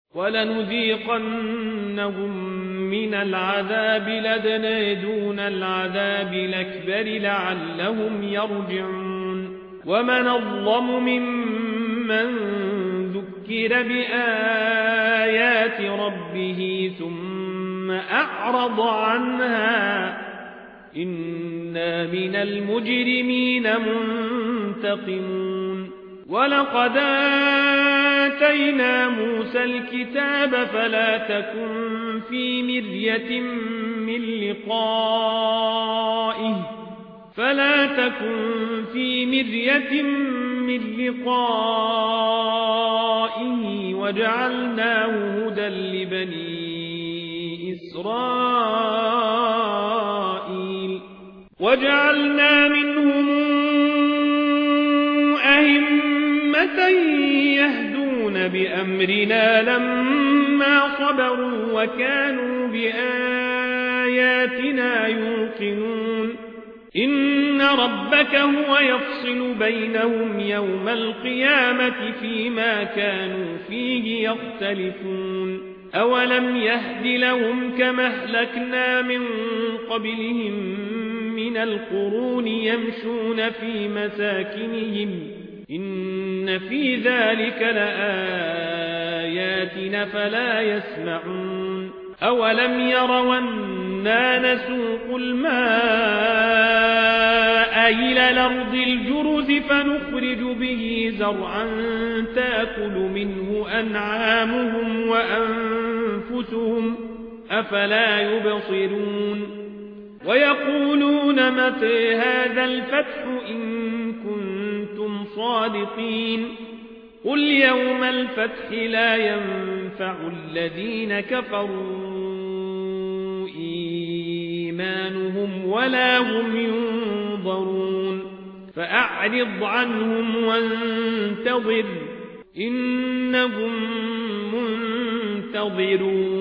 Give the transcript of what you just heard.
ولنذيقنهم من العذاب الأدنى دون العذاب الأكبر لعلهم يرجعون ومن أظلم ممن ذكر بآيات ربه ثم أعرض عنها إنا من المجرمين منتقمون ولقد آتينا موسى الكتاب فلا تكن في مرية من لقائه وجعلناه هدى لبني إسرائيل وجعلنا منهم أئمة يهدون بأمرنا لما صبروا وكانوا بآياتنا يوقنون إن ربك هو يفصل بينهم يوم القيامة فيما كانوا فيه يختلفون أولم يهد لهم كما أهلكنا من قبلهم من القرون يمشون في مساكنهم إن في ذلك لآيات فلا يسمعون أولم يروا أنا نسوق الماء إلى الأرض الجرز فنخرج به زرعا تأكل منه أنعامهم وأنفسهم أفلا يبصرون ويقولون متى هذا الفتح إن كنتم صادقين قل يوم الفتح لا ينفع الذين كفروا إيمانهم ولا هم ينظرون فأعرض عنهم وانتظر إنهم منتظرون